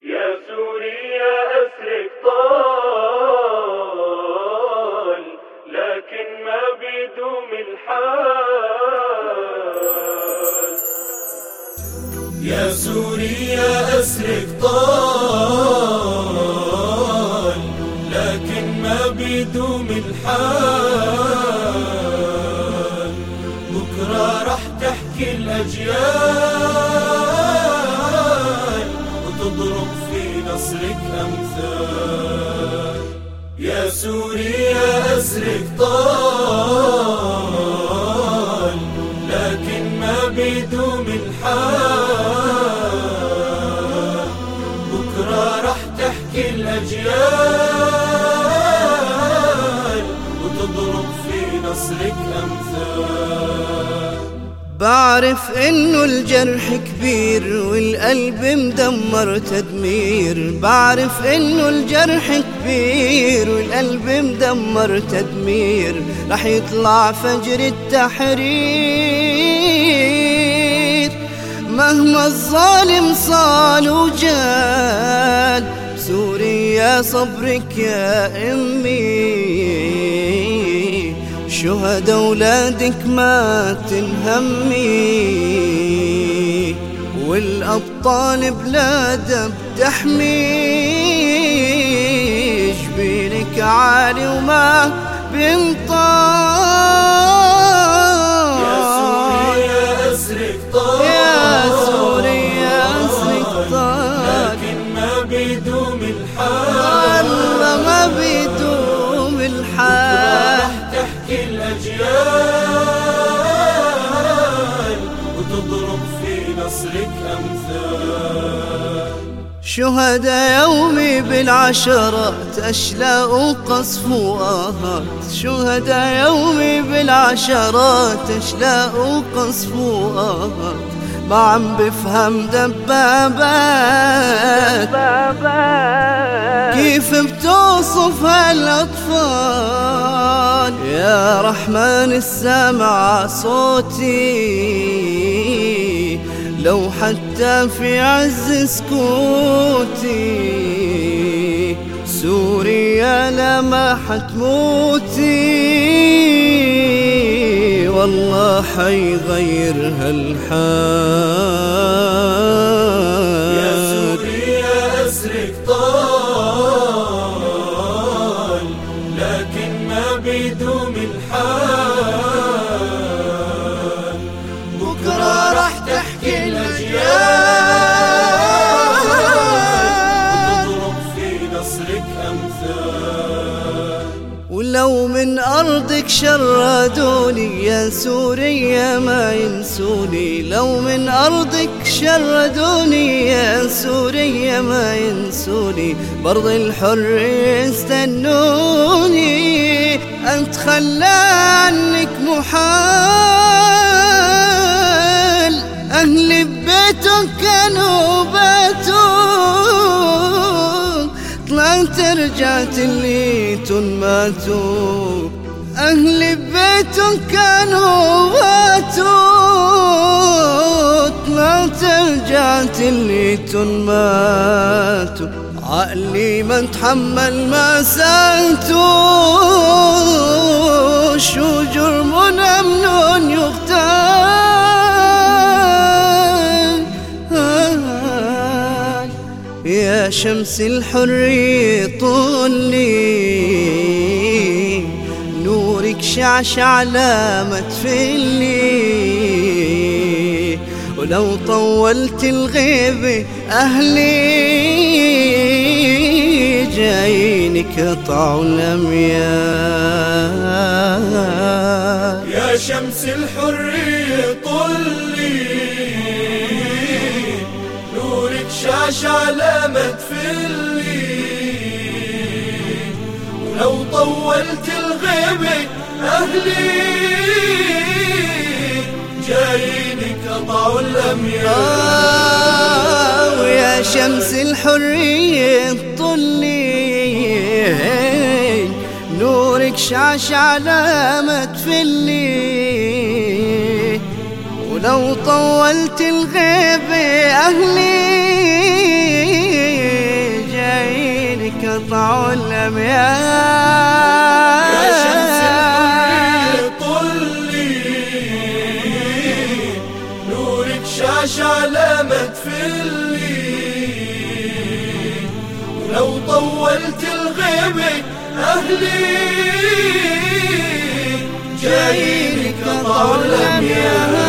يا سوريا أسرك طال، لكن ما بيدوم الحال. يا سوريا أسرك طال، لكن ما بيدوم الحال. بكرة رح تحكي الأجيال وتضرب في نصرك أمثال. يا سوريا أسرك طال، لكن ما بيدوم الحال. بكرة رح تحكي الأجيال وتضرب في نصرك أمثال. بعرف انه الجرح كبير والقلب مدمر تدمير. بعرف انه الجرح كبير والقلب مدمر تدمير. رح يطلع فجر التحرير مهما الظالم صال وجال. سوريا صبرك يا امي، شهداء اولادك ما تنهمي، والابطال بلادها بتحمي. جبينك عالي وما بينطال. يا سوريا أسرك طال، يا سوريا أسرك طال، لكن ما بيدوم الحال. والله ما بيدوم الحال. رح تحكي الأجيال وتضرب في نصرك أمثال. شهداء يومي بالعشرات، أشلاء وقصف وآهات. شهداء يومي بالعشرات، أشلاء وقصف وآهات. ما عم بفهم دبابات كيف بتوصف هالأطفال. يا رحمن السامع صوتي، لو حتى في عز سكوتي. سوريا لا ما حتموتي، والله حيغير هالحال. يا سوريا أسرك طال، لكن ما بيدوم الحال. بكرة رح تحكي الأجيال وتضرب في نصرك أمثال. ولو من أرضك شردوني يا سوريا ما ينسوني. لو من أرضك شردوني يا سوريا ما ينسوني. برض الحر يستنوني، أتخلى عنك محال. أهلي ببيتك كانوا باتوا، طلعت رجعت اللي ماتوا. أهلي ببيتك كانوا باتوا، طلعت رجعت اللي ماتوا. عقلي ما تحمل مأساته، شو جرم أمن يغتال. يا شمس الحرية طلي، نورك شعشع لا ما تفلي. ولو طولت الغيبة أهلي جايينك قطعوا الأميال. يا شمس الحرية طلي، نورك شعشع لا ما تفلي. ولو طولت الغيبة أهلي جايينك قطعوا الأميال. ويا شمس الحرية طلي، نورك شعشع لا ما تفلي. ولو طولت الغيبة أهلي قطع الأميال. يا شمس الحرية طلي، نورك شاش على مدفلي، ولو طولت الغيبك أهلي جايين قطع الأميال.